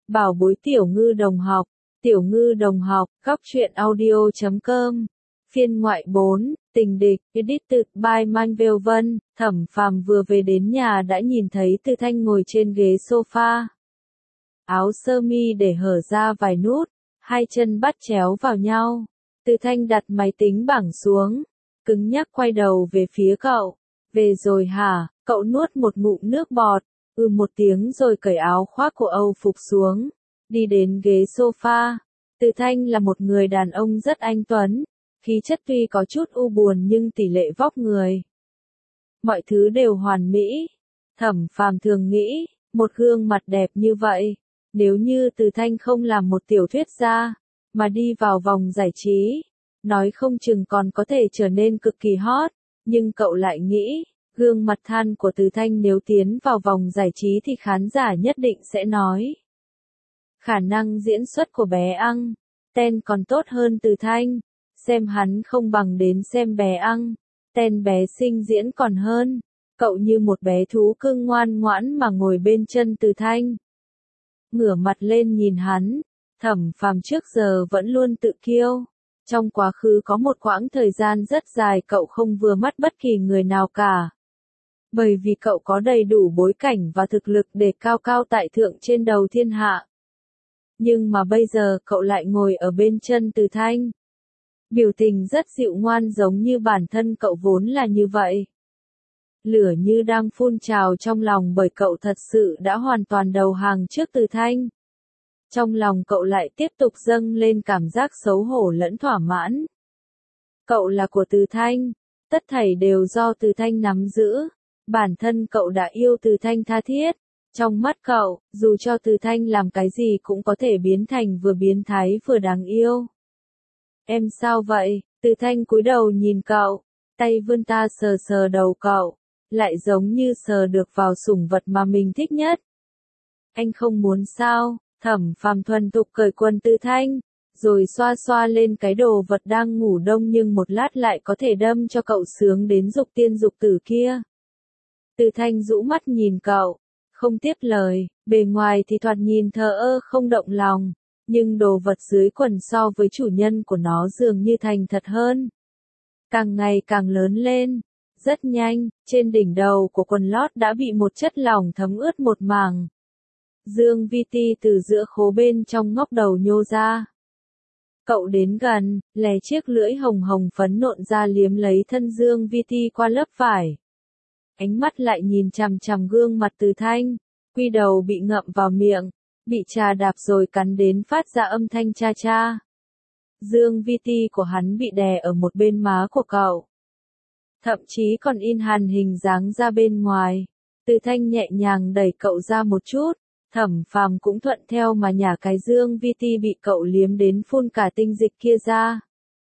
Bảo bối tiểu ngư đồng học, góc truyện audio.com, phiên ngoại 4, tình địch, edited by Manvel Vân. Thẩm Phàm vừa về đến nhà đã nhìn thấy Từ Thanh ngồi trên ghế sofa. Áo sơ mi để hở ra vài nút, hai chân bắt chéo vào nhau. Từ Thanh đặt máy tính bảng xuống, cứng nhắc quay đầu về phía cậu. Về rồi hả? Cậu nuốt một ngụm nước bọt, một tiếng rồi cởi áo khoác của Âu phục xuống, đi đến ghế sofa. Từ Thanh là một người đàn ông rất anh tuấn, khí chất tuy có chút u buồn nhưng tỷ lệ vóc người, mọi thứ đều hoàn mỹ. Thẩm Phàm thường nghĩ, một gương mặt đẹp như vậy, nếu như Từ Thanh không làm một tiểu thuyết gia, mà đi vào vòng giải trí, nói không chừng còn có thể trở nên cực kỳ hot, nhưng cậu lại nghĩ, gương mặt than của Từ Thanh nếu tiến vào vòng giải trí thì khán giả nhất định sẽ nói. Khả năng diễn xuất của bé Ang Ten còn tốt hơn Từ Thanh, xem hắn không bằng đến xem bé Ang Ten bé xinh diễn còn hơn. Cậu như một bé thú cưng ngoan ngoãn mà ngồi bên chân Từ Thanh. Ngửa mặt lên nhìn hắn, Thẩm Phàm trước giờ vẫn luôn tự kiêu. Trong quá khứ có một quãng thời gian rất dài cậu không vừa mắt bất kỳ người nào cả. Bởi vì cậu có đầy đủ bối cảnh và thực lực để cao cao tại thượng trên đầu thiên hạ. Nhưng mà bây giờ cậu lại ngồi ở bên chân Từ Thanh. Biểu tình rất dịu ngoan giống như bản thân cậu vốn là như vậy. Lửa như đang phun trào trong lòng bởi cậu thật sự đã hoàn toàn đầu hàng trước Từ Thanh. Trong lòng cậu lại tiếp tục dâng lên cảm giác xấu hổ lẫn thỏa mãn. Cậu là của Từ Thanh, tất thảy đều do Từ Thanh nắm giữ. Bản thân cậu đã yêu Từ Thanh tha thiết. Trong mắt cậu, dù cho Từ Thanh làm cái gì cũng có thể biến thành vừa biến thái vừa đáng yêu. Em sao vậy? Từ Thanh cúi đầu nhìn cậu, tay vươn ta sờ sờ đầu cậu, lại giống như sờ được vào sủng vật mà mình thích nhất. Anh không muốn sao? Thẩm Phàm thuần thục cởi quần Từ Thanh, rồi xoa xoa lên cái đồ vật đang ngủ đông nhưng một lát lại có thể đâm cho cậu sướng đến dục tiên dục tử kia. Từ Thanh rũ mắt nhìn cậu, không tiếp lời, bề ngoài thì thoạt nhìn thờ ơ không động lòng, nhưng đồ vật dưới quần so với chủ nhân của nó dường như thành thật hơn. Càng ngày càng lớn lên, rất nhanh, trên đỉnh đầu của quần lót đã bị một chất lỏng thấm ướt một mảng. Dương Vi Ti từ giữa khố bên trong ngóc đầu nhô ra. Cậu đến gần, lè chiếc lưỡi hồng hồng phấn nộn ra liếm lấy thân Dương Vi Ti qua lớp vải. Ánh mắt lại nhìn chằm chằm gương mặt Từ Thanh, quy đầu bị ngậm vào miệng, bị trà đạp rồi cắn đến phát ra âm thanh cha cha. Dương Vi Ti của hắn bị đè ở một bên má của cậu. Thậm chí còn in hẳn hình dáng ra bên ngoài. Từ Thanh nhẹ nhàng đẩy cậu ra một chút, Thẩm Phàm cũng thuận theo mà nhả cái Dương Vi Ti bị cậu liếm đến phun cả tinh dịch kia ra.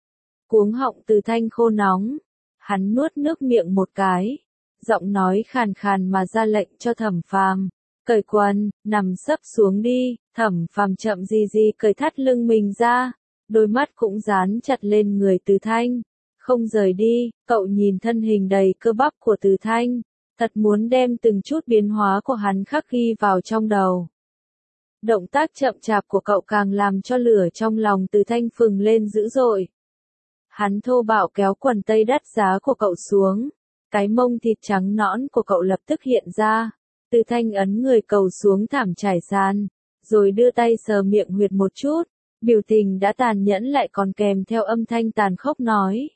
Cuống họng Từ Thanh khô nóng, hắn nuốt nước miệng một cái, giọng nói khàn khàn mà ra lệnh cho Thẩm Phàm, cởi quần, nằm sấp xuống đi. Thẩm Phàm chậm gì cởi thắt lưng mình ra, đôi mắt cũng dán chặt lên người Từ Thanh, không rời đi. Cậu nhìn thân hình đầy cơ bắp của Từ Thanh, thật muốn đem từng chút biến hóa của hắn khắc ghi vào trong đầu. Động tác chậm chạp của cậu càng làm cho lửa trong lòng Từ Thanh phừng lên dữ dội. Hắn thô bạo kéo quần tây đắt giá của cậu xuống, cái mông thịt trắng nõn của cậu lập tức hiện ra. Từ Thanh ấn người cậu xuống thảm trải sàn, rồi đưa tay sờ miệng huyệt một chút, biểu tình đã tàn nhẫn lại còn kèm theo âm thanh tàn khốc nói.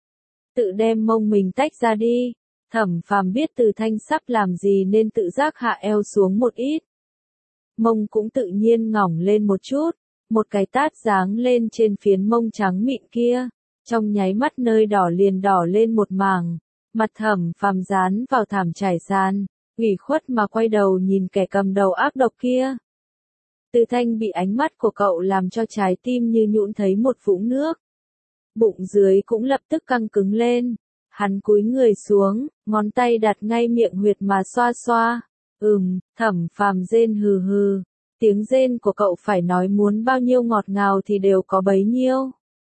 Tự đem mông mình tách ra đi. Thẩm Phàm biết Từ Thanh sắp làm gì nên tự giác hạ eo xuống một ít. Mông cũng tự nhiên ngỏng lên một chút, một cái tát giáng lên trên phiến mông trắng mịn kia, trong nháy mắt nơi đỏ liền đỏ lên một mảng. Mặt Thẩm Phàm dán vào thảm trải sàn, ủy khuất mà quay đầu nhìn kẻ cầm đầu ác độc kia. Từ Thanh bị ánh mắt của cậu làm cho trái tim như nhũn thấy một vũng nước. Bụng dưới cũng lập tức căng cứng lên. Hắn cúi người xuống, ngón tay đặt ngay miệng huyệt mà xoa xoa. Thẩm Phàm rên hừ hừ. Tiếng rên của cậu phải nói muốn bao nhiêu ngọt ngào thì đều có bấy nhiêu.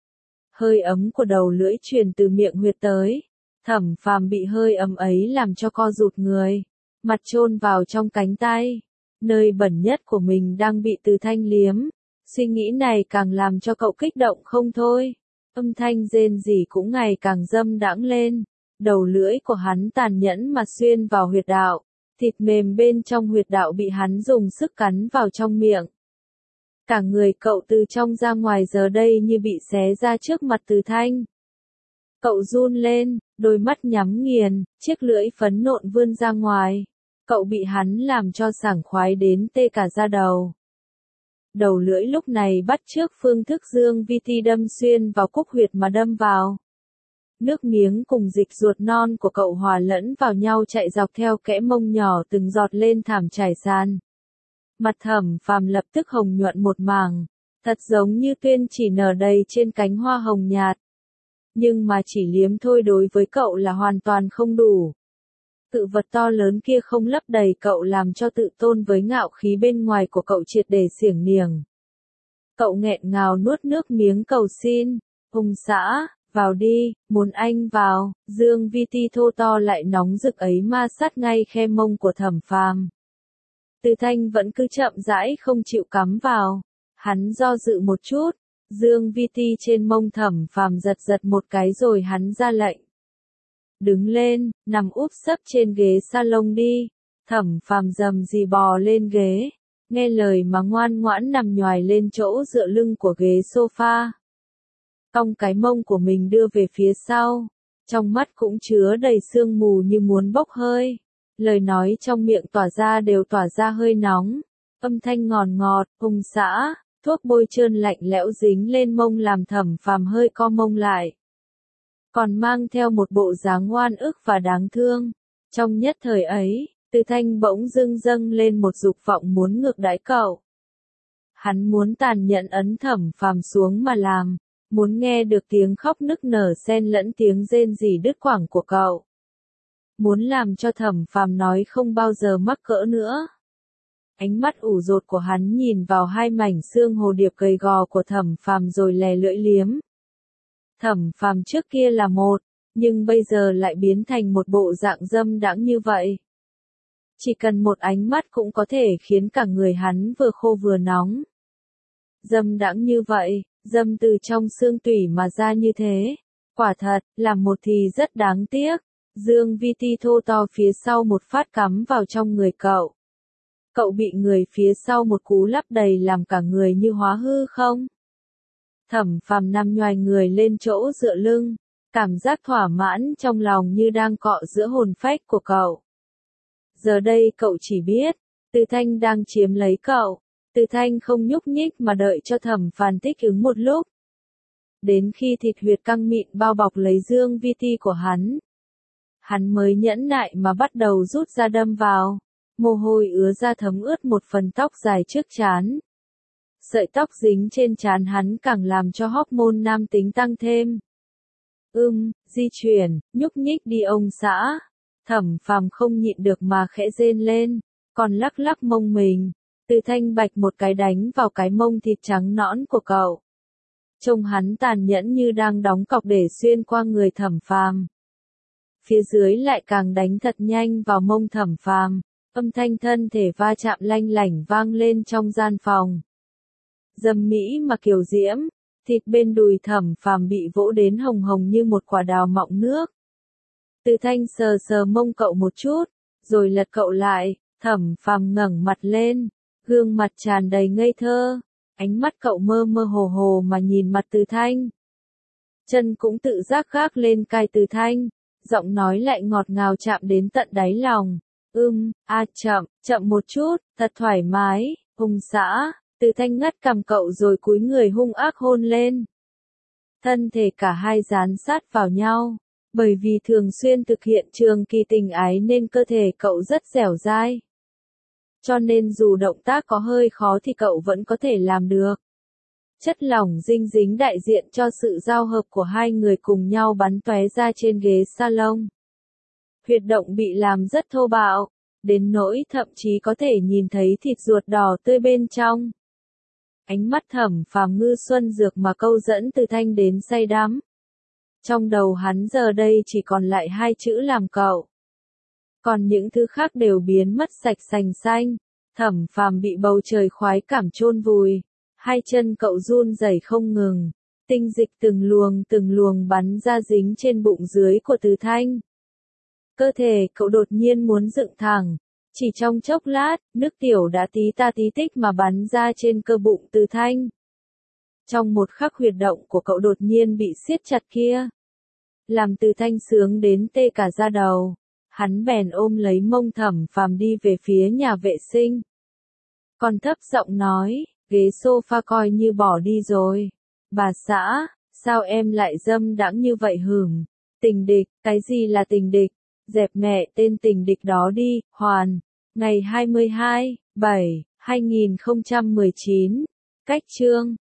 Hơi ấm của đầu lưỡi truyền từ miệng huyệt tới. Thẩm Phàm bị hơi ấm ấy làm cho co rụt người, mặt chôn vào trong cánh tay. nơi bẩn nhất của mình đang bị Từ Thanh liếm. Suy nghĩ này càng làm cho cậu kích động không thôi. Âm thanh rên rỉ cũng ngày càng dâm đãng lên. Đầu lưỡi của hắn tàn nhẫn mà xuyên vào huyệt đạo. Thịt mềm bên trong huyệt đạo bị hắn dùng sức cắn vào trong miệng. Cả người cậu từ trong ra ngoài giờ đây như bị xé ra trước mặt Từ Thanh. Cậu run lên, đôi mắt nhắm nghiền, chiếc lưỡi phấn nộn vươn ra ngoài. Cậu bị hắn làm cho sảng khoái đến tê cả da đầu. Đầu lưỡi lúc này bắt chước phương thức Dương Vi Ti đâm xuyên vào cúc huyệt mà đâm vào. Nước miếng cùng dịch ruột non của cậu hòa lẫn vào nhau chạy dọc theo kẽ mông nhỏ từng giọt lên thảm trải sàn. Mặt Thẩm Phàm lập tức hồng nhuận một mảng, thật giống như tuyên chỉ nở đầy trên cánh hoa hồng nhạt. Nhưng mà chỉ liếm thôi đối với cậu là hoàn toàn không đủ. Tự vật to lớn kia không lấp đầy cậu làm cho tự tôn với ngạo khí bên ngoài của cậu triệt để xiểng niềng. Cậu nghẹn ngào nuốt nước miếng cầu xin, "Hùng xã, vào đi, muốn anh vào." Dương Vi Ti thô to lại nóng rực ấy ma sát ngay khe mông của Thẩm Phàm. Từ Thanh vẫn cứ chậm rãi không chịu cắm vào. Hắn do dự một chút, Dương Vi Ti trên mông Thẩm Phàm giật giật một cái rồi hắn ra lệnh. "Đứng lên, nằm úp sấp trên ghế salon đi." Thẩm Phàm rầm rì bò lên ghế, nghe lời mà ngoan ngoãn nằm nhoài lên chỗ dựa lưng của ghế sofa. Cong cái mông của mình đưa về phía sau, trong mắt cũng chứa đầy sương mù như muốn bốc hơi. Lời nói trong miệng tỏa ra đều tỏa ra hơi nóng, âm thanh ngọt ngọt, "Hùng xã." Thuốc bôi trơn lạnh lẽo dính lên mông làm Thẩm Phàm hơi co mông lại. Còn mang theo một bộ dáng oan ức và đáng thương. Trong nhất thời ấy, Từ Thanh bỗng dưng dâng lên một dục vọng muốn ngược đãi cậu. Hắn muốn tàn nhẫn ấn Thẩm Phàm xuống mà làm, muốn nghe được tiếng khóc nức nở xen lẫn tiếng rên rỉ đứt quãng của cậu. Muốn làm cho Thẩm Phàm nói không bao giờ mắc cỡ nữa. Ánh mắt ủ dột của hắn nhìn vào hai mảnh xương hồ điệp gầy gò của Thẩm Phàm rồi lè lưỡi liếm. Thẩm Phàm trước kia là một, nhưng bây giờ lại biến thành một bộ dạng dâm đãng như vậy. Chỉ cần một ánh mắt cũng có thể khiến cả người hắn vừa khô vừa nóng. Dâm đãng như vậy, dâm từ trong xương tủy mà ra như thế. Quả thật, làm một thì rất đáng tiếc. Dương Vi Ti thô to phía sau một phát cắm vào trong người cậu. Cậu bị người phía sau một cú lắp đầy làm cả người như hóa hư không? Thẩm Phàm nằm nhoài người lên chỗ dựa lưng, cảm giác thỏa mãn trong lòng như đang cọ giữa hồn phách của cậu. Giờ đây cậu chỉ biết, Từ Thanh đang chiếm lấy cậu. Từ Thanh không nhúc nhích mà đợi cho Thẩm Phàm thích ứng một lúc. Đến khi thịt huyệt căng mịn bao bọc lấy Dương Vi Ti của hắn mới nhẫn nại mà bắt đầu rút ra đâm vào. Mồ hôi ứa ra thấm ướt một phần tóc dài trước trán. Sợi tóc dính trên trán hắn càng làm cho hormone nam tính tăng thêm. Di chuyển, nhúc nhích đi ông xã. Thẩm Phàm không nhịn được mà khẽ rên lên, còn lắc lắc mông mình. Từ Thanh bạch một cái đánh vào cái mông thịt trắng nõn của cậu. Trông hắn tàn nhẫn như đang đóng cọc để xuyên qua người Thẩm Phàm. Phía dưới lại càng đánh thật nhanh vào mông Thẩm Phàm. Âm thanh thân thể va chạm lanh lảnh vang lên trong gian phòng. Dâm mỹ mà kiều diễm, thịt bên đùi Thẩm Phàm bị vỗ đến hồng hồng như một quả đào mọng nước. Từ Thanh sờ sờ mông cậu một chút, rồi lật cậu lại. Thẩm Phàm ngẩng mặt lên, gương mặt tràn đầy ngây thơ, ánh mắt cậu mơ mơ hồ hồ mà nhìn mặt Từ Thanh. Chân cũng tự giác gác lên cai Từ Thanh, giọng nói lại ngọt ngào chạm đến tận đáy lòng. Chậm một chút, thật thoải mái, Hùng xã." Từ Thanh ngắt cằm cậu rồi cúi người hung ác hôn lên. Thân thể cả hai dán sát vào nhau, bởi vì thường xuyên thực hiện trường kỳ tình ái nên cơ thể cậu rất dẻo dai. Cho nên dù động tác có hơi khó thì cậu vẫn có thể làm được. Chất lỏng dinh dính đại diện cho sự giao hợp của hai người cùng nhau bắn tóe ra trên ghế salon. Huyệt động bị làm rất thô bạo, đến nỗi thậm chí có thể nhìn thấy thịt ruột đỏ tươi bên trong. Ánh mắt Thẩm Phàm ngư xuân dược mà câu dẫn Từ Thanh đến say đắm. Trong đầu hắn giờ đây chỉ còn lại hai chữ làm cậu. Còn những thứ khác đều biến mất sạch sành xanh. Thẩm Phàm bị bầu trời khoái cảm chôn vùi, hai chân cậu run rẩy không ngừng, tinh dịch từng luồng bắn ra dính trên bụng dưới của Từ Thanh. Cơ thể cậu đột nhiên muốn dựng thẳng, chỉ trong chốc lát, nước tiểu đã tí ta tí tích mà bắn ra trên cơ bụng Từ Thanh. Trong một khắc huyệt động của cậu đột nhiên bị siết chặt kia, làm Từ Thanh sướng đến tê cả da đầu. Hắn bèn ôm lấy mông Thẩm Phàm đi về phía nhà vệ sinh. Còn thấp giọng nói, ghế sofa coi như bỏ đi rồi. Bà xã, sao em lại dâm đãng như vậy hửm? Tình địch, cái gì là tình địch? Dẹp mẹ tên tình địch đó đi, Hoàn. Ngày 22/7/2019. Cách chương